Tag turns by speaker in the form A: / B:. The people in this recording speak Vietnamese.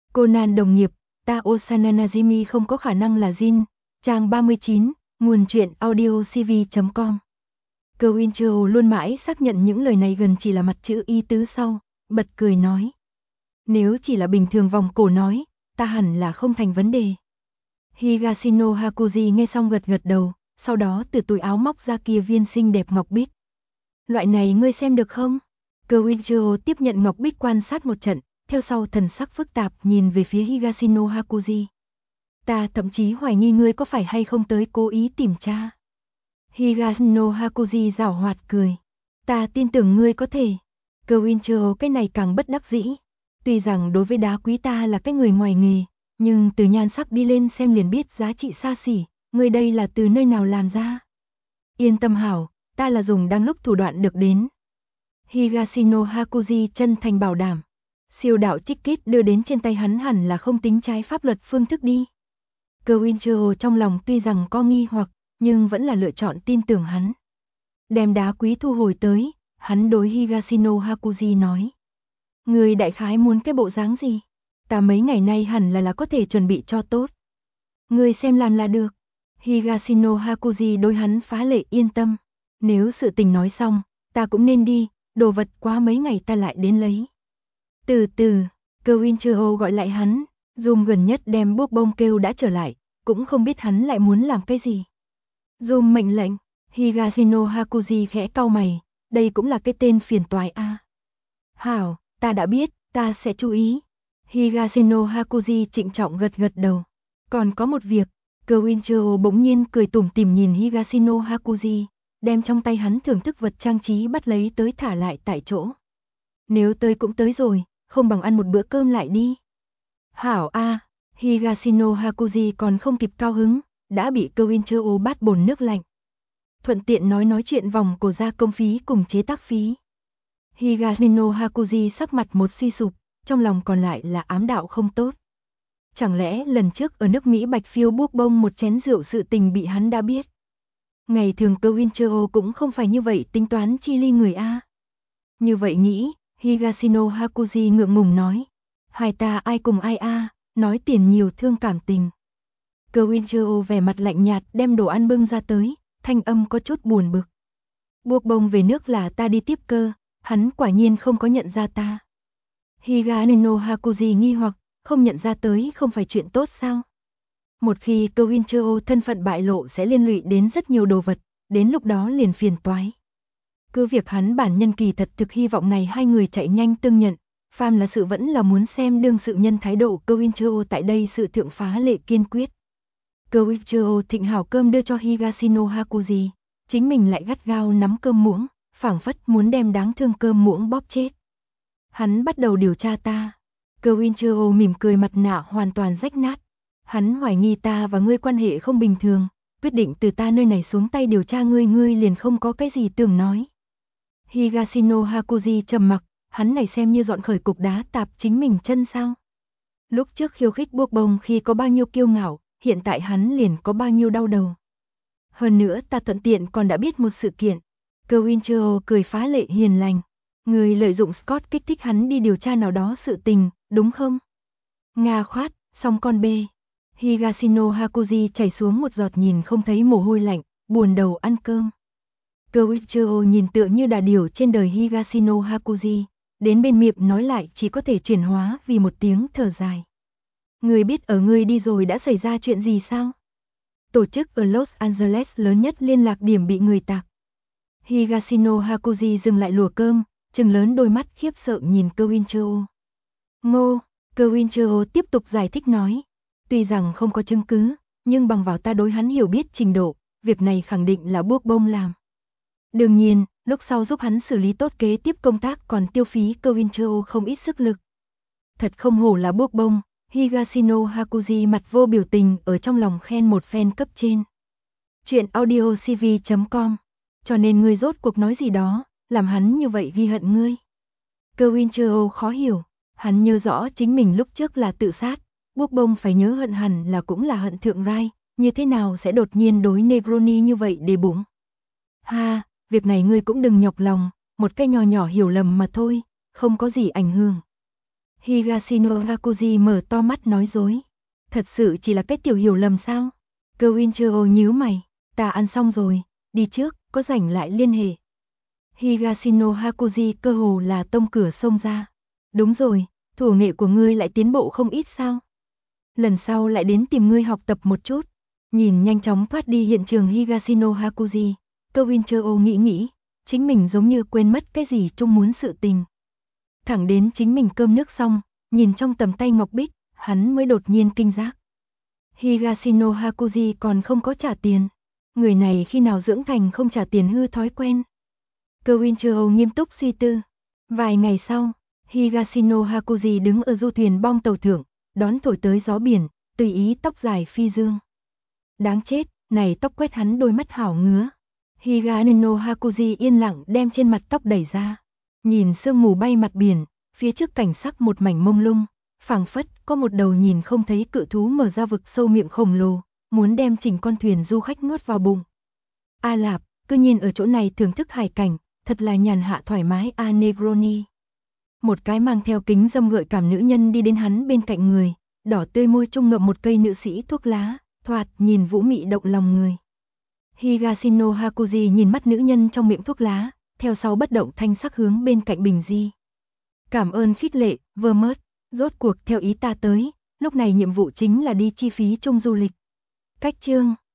A: Conan đồng nghiệp, ta Osana Najimi không có khả năng là Jin. Trang 39, nguồn truyện audio cv.com. Cơ Winchell luôn mãi xác nhận những lời này gần chỉ là mặt chữ ý tứ sau, bật cười nói. Nếu chỉ là bình thường vòng cổ nói, ta hẳn là không thành vấn đề. Higashino Hakuji nghe xong gật gật đầu, sau đó từ túi áo móc ra kia viên xinh đẹp ngọc bích. Loại này ngươi xem được không? Cơ Winchell tiếp nhận ngọc bích quan sát một trận, theo sau thần sắc phức tạp nhìn về phía Higashino Hakuji. Ta thậm chí hoài nghi ngươi có phải hay không tới cố ý tìm tra. Higashino Hakuji giảo hoạt cười. Ta tin tưởng ngươi có thể. Cơ Winchell cái này càng bất đắc dĩ. Tuy rằng đối với đá quý ta là cái người ngoài nghề, nhưng từ nhan sắc đi lên xem liền biết giá trị xa xỉ, ngươi đây là từ nơi nào làm ra. Yên tâm hảo, ta là dùng đang lúc thủ đoạn được đến. Higashino Hakuji chân thành bảo đảm. Siêu đạo trích kết đưa đến trên tay hắn hẳn là không tính trái pháp luật phương thức đi. Cơ Winchell trong lòng tuy rằng có nghi hoặc, nhưng vẫn là lựa chọn tin tưởng hắn. Đem đá quý thu hồi tới, hắn đối Higashino Hakuji nói. Người đại khái muốn cái bộ dáng gì? Ta mấy ngày nay hẳn là có thể chuẩn bị cho tốt. Người xem làm là được. Higashino Hakuji đối hắn phá lệ yên tâm. Nếu sự tình nói xong, ta cũng nên đi, đồ vật quá mấy ngày ta lại đến lấy. Từ từ, Cơ Winchell gọi lại hắn, Zoom gần nhất đem Bốc Bông kêu đã trở lại, cũng không biết hắn lại muốn làm cái gì. Zoom mệnh lệnh, Higashino Hakuji khẽ cau mày, đây cũng là cái tên phiền toái a. Hảo, ta đã biết, ta sẽ chú ý. Higashino Hakuji trịnh trọng gật gật đầu. Còn có một việc, Cơ Winchell bỗng nhiên cười tủm tỉm nhìn Higashino Hakuji, đem trong tay hắn thưởng thức vật trang trí bắt lấy tới thả lại tại chỗ. Nếu tới cũng tới rồi, không bằng ăn một bữa cơm lại đi. Hảo a, Higashino Hakuji còn không kịp cao hứng, đã bị Cơ Winchell bắt bồn nước lạnh. Thuận tiện nói chuyện vòng cổ ra công phí cùng chế tác phí. Higashino Hakuji sắc mặt một suy sụp, trong lòng còn lại là ám đạo không tốt. Chẳng lẽ lần trước ở nước Mỹ Bạch Phiêu buốc bông một chén rượu sự tình bị hắn đã biết. Ngày thường Cơ Winchell cũng không phải như vậy tính toán chi ly người a. Như vậy nghĩ, Higashino Hakuji ngượng ngùng nói. Hai ta ai cùng ai a, nói tiền nhiều thương cảm tình. Cơ Winchell vẻ mặt lạnh nhạt đem đồ ăn bưng ra tới, thanh âm có chút buồn bực. Buộc bông về nước là ta đi tiếp Cơ, hắn quả nhiên không có nhận ra ta. Higashino Hakuji nghi hoặc, không nhận ra tới không phải chuyện tốt sao? Một khi Cơ Winchell thân phận bại lộ sẽ liên lụy đến rất nhiều đồ vật, đến lúc đó liền phiền toái. Cứ việc hắn bản nhân kỳ thật thực hy vọng này hai người chạy nhanh tương nhận, phàm là sự vẫn là muốn xem đương sự nhân thái độ Cơ Winchell tại đây sự thượng phá lệ kiên quyết. Cơ Winchell thịnh hảo cơm đưa cho Higashino Hakuji, chính mình lại gắt gao nắm cơm muỗng, phảng phất muốn đem đáng thương cơm muỗng bóp chết. Hắn bắt đầu điều tra ta. Cơ Winchell mỉm cười mặt nạ hoàn toàn rách nát. Hắn hoài nghi ta và ngươi quan hệ không bình thường, quyết định từ ta nơi này xuống tay điều tra ngươi liền không có cái gì tưởng nói. Higashino Hakuji trầm mặc, hắn này xem như dọn khởi cục đá tạp chính mình chân sao. Lúc trước khiêu khích buộc bông khi có bao nhiêu kiêu ngạo, hiện tại hắn liền có bao nhiêu đau đầu. Hơn nữa ta thuận tiện còn đã biết một sự kiện. Cơ Winchell cười phá lệ hiền lành. Người lợi dụng Scott kích thích hắn đi điều tra nào đó sự tình, đúng không? Nga khoát, xong con bê. Higashino Hakuji chảy xuống một giọt nhìn không thấy mồ hôi lạnh, buồn đầu ăn cơm. Cơ Winchell nhìn tựa như đà điểu trên đời Higashino Hakuji, đến bên miệng nói lại chỉ có thể chuyển hóa vì một tiếng thở dài. Người biết ở ngươi đi rồi đã xảy ra chuyện gì sao? Tổ chức ở Los Angeles lớn nhất liên lạc điểm bị người tạc. Higashino Hakuji dừng lại lùa cơm, trừng lớn đôi mắt khiếp sợ nhìn Cơ Winchell. Ngô, Cơ Winchell tiếp tục giải thích nói. Tuy rằng không có chứng cứ, nhưng bằng vào ta đối hắn hiểu biết trình độ, việc này khẳng định là buộc bông làm. Đương nhiên, lúc sau giúp hắn xử lý tốt kế tiếp công tác còn tiêu phí Cơ Winchell không ít sức lực. Thật không hổ là buộc bông, Higashino Hakuji mặt vô biểu tình ở trong lòng khen một phen cấp trên. Chuyện audio cv.com. Cho nên ngươi rốt cuộc nói gì đó, làm hắn như vậy ghi hận ngươi. Cơ Winchell khó hiểu, hắn nhớ rõ chính mình lúc trước là tự sát, buộc bông phải nhớ hận hẳn là cũng là hận thượng Rai, như thế nào sẽ đột nhiên đối Negroni như vậy để bụng. Ha, việc này ngươi cũng đừng nhọc lòng, một cái nhỏ nhỏ hiểu lầm mà thôi, không có gì ảnh hưởng. Higashino Hakuji mở to mắt nói dối. Thật sự chỉ là cái tiểu hiểu lầm sao? Cơ Winchell nhíu mày. Ta ăn xong rồi, đi trước, có rảnh lại liên hệ. Higashino Hakuji cơ hồ là tông cửa xông ra. Đúng rồi, thủ nghệ của ngươi lại tiến bộ không ít sao? Lần sau lại đến tìm ngươi học tập một chút. Nhìn nhanh chóng thoát đi hiện trường Higashino Hakuji, Cơ Winchell nghĩ, chính mình giống như quên mất cái gì chung muốn sự tình. Thẳng đến chính mình cơm nước xong, nhìn trong tầm tay ngọc bích, hắn mới đột nhiên kinh giác. Higashino Hakuji còn không có trả tiền. Người này khi nào dưỡng thành không trả tiền hư thói quen. Cơ Winchell nghiêm túc suy tư. Vài ngày sau, Higashino Hakuji đứng ở du thuyền bong tàu thượng, đón thổi tới gió biển, tùy ý tóc dài phi dương. Đáng chết, này tóc quét hắn đôi mắt hảo ngứa. Higashino Hakuji yên lặng đem trên mặt tóc đẩy ra. Nhìn sương mù bay mặt biển, phía trước cảnh sắc một mảnh mông lung, phảng phất có một đầu nhìn không thấy cự thú mở ra vực sâu miệng khổng lồ, muốn đem chỉnh con thuyền du khách nuốt vào bụng. A Lạp, cứ nhìn ở chỗ này thưởng thức hải cảnh, thật là nhàn hạ thoải mái a Negroni. Một cái mang theo kính dâm gợi cảm nữ nhân đi đến hắn bên cạnh người, đỏ tươi môi trung ngậm một cây nữ sĩ thuốc lá, thoạt nhìn vũ mị động lòng người. Higashino Hakuji nhìn mắt nữ nhân trong miệng thuốc lá, theo sau bất động thanh sắc hướng bên cạnh bình di. Cảm ơn khích lệ, Vermouth, rốt cuộc theo ý ta tới, lúc này nhiệm vụ chính là đi chi phí chung du lịch. Cách chương